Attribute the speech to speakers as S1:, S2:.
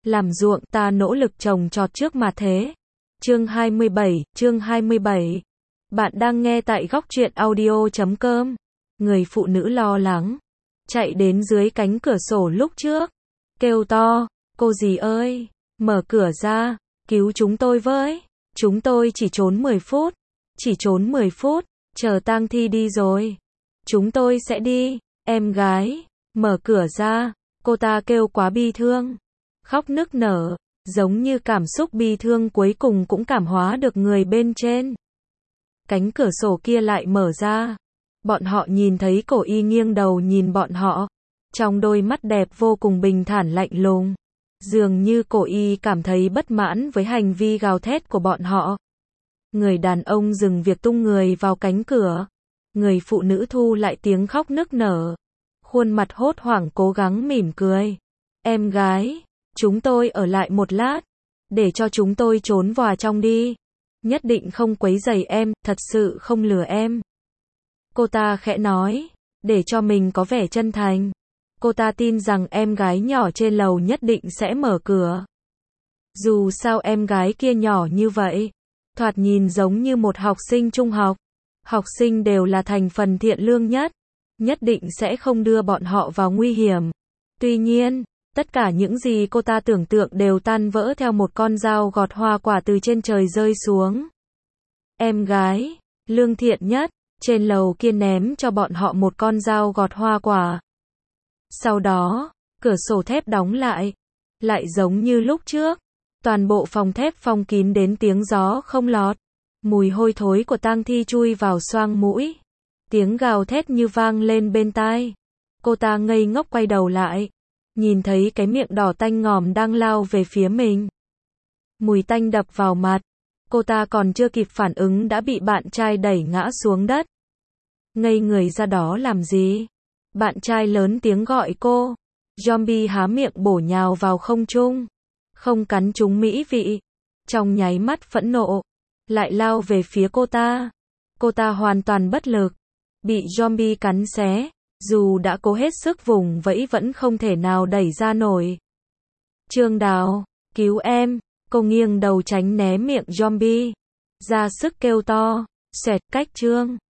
S1: làm ruộng, ta nỗ lực trồng trọt trước mà thế. Chương 27. Bạn đang nghe tại góc truyện audio.com. Người phụ nữ lo lắng, chạy đến dưới cánh cửa sổ lúc trước, kêu to, cô dì ơi, mở cửa ra, cứu chúng tôi với. Chúng tôi chỉ trốn 10 phút, chờ tang thi đi rồi. Chúng tôi sẽ đi, em gái, mở cửa ra, cô ta kêu quá bi thương, khóc nức nở, giống như cảm xúc bi thương cuối cùng cũng cảm hóa được người bên trên. Cánh cửa sổ kia lại mở ra, bọn họ nhìn thấy cổ y nghiêng đầu nhìn bọn họ, trong đôi mắt đẹp vô cùng bình thản lạnh lùng. Dường như cổ y cảm thấy bất mãn với hành vi gào thét của bọn họ. Người đàn ông dừng việc tung người vào cánh cửa. Người phụ nữ thu lại tiếng khóc nức nở. Khuôn mặt hốt hoảng cố gắng mỉm cười. Em gái, chúng tôi ở lại một lát. Để cho chúng tôi trốn vào trong đi. Nhất định không quấy rầy em, thật sự không lừa em. Cô ta khẽ nói, để cho mình có vẻ chân thành. Cô ta tin rằng em gái nhỏ trên lầu nhất định sẽ mở cửa. Dù sao em gái kia nhỏ như vậy, thoạt nhìn giống như một học sinh trung học. Học sinh đều là thành phần thiện lương nhất định sẽ không đưa bọn họ vào nguy hiểm. Tuy nhiên, tất cả những gì cô ta tưởng tượng đều tan vỡ theo một con dao gọt hoa quả từ trên trời rơi xuống. Em gái, lương thiện nhất, trên lầu kia ném cho bọn họ một con dao gọt hoa quả. Sau đó, cửa sổ thép đóng lại giống như lúc trước. Toàn bộ phòng thép phong kín đến tiếng gió không lọt. Mùi hôi thối của tang thi chui vào xoang mũi. Tiếng gào thét như vang lên bên tai. Cô ta ngây ngốc quay đầu lại. Nhìn thấy cái miệng đỏ tanh ngòm đang lao về phía mình. Mùi tanh đập vào mặt. Cô ta còn chưa kịp phản ứng đã bị bạn trai đẩy ngã xuống đất. Ngây người ra đó làm gì? Bạn trai lớn tiếng gọi cô. Zombie há miệng bổ nhào vào không trung. Không cắn trúng mỹ vị. Trong nháy mắt phẫn nộ. Lại lao về phía cô ta. Cô ta hoàn toàn bất lực. Bị zombie cắn xé. Dù đã cố hết sức vùng vẫy vẫn không thể nào đẩy ra nổi. Trương Đào, cứu em. Cô nghiêng đầu tránh né miệng zombie. Ra sức kêu to. Xoẹt cách Trương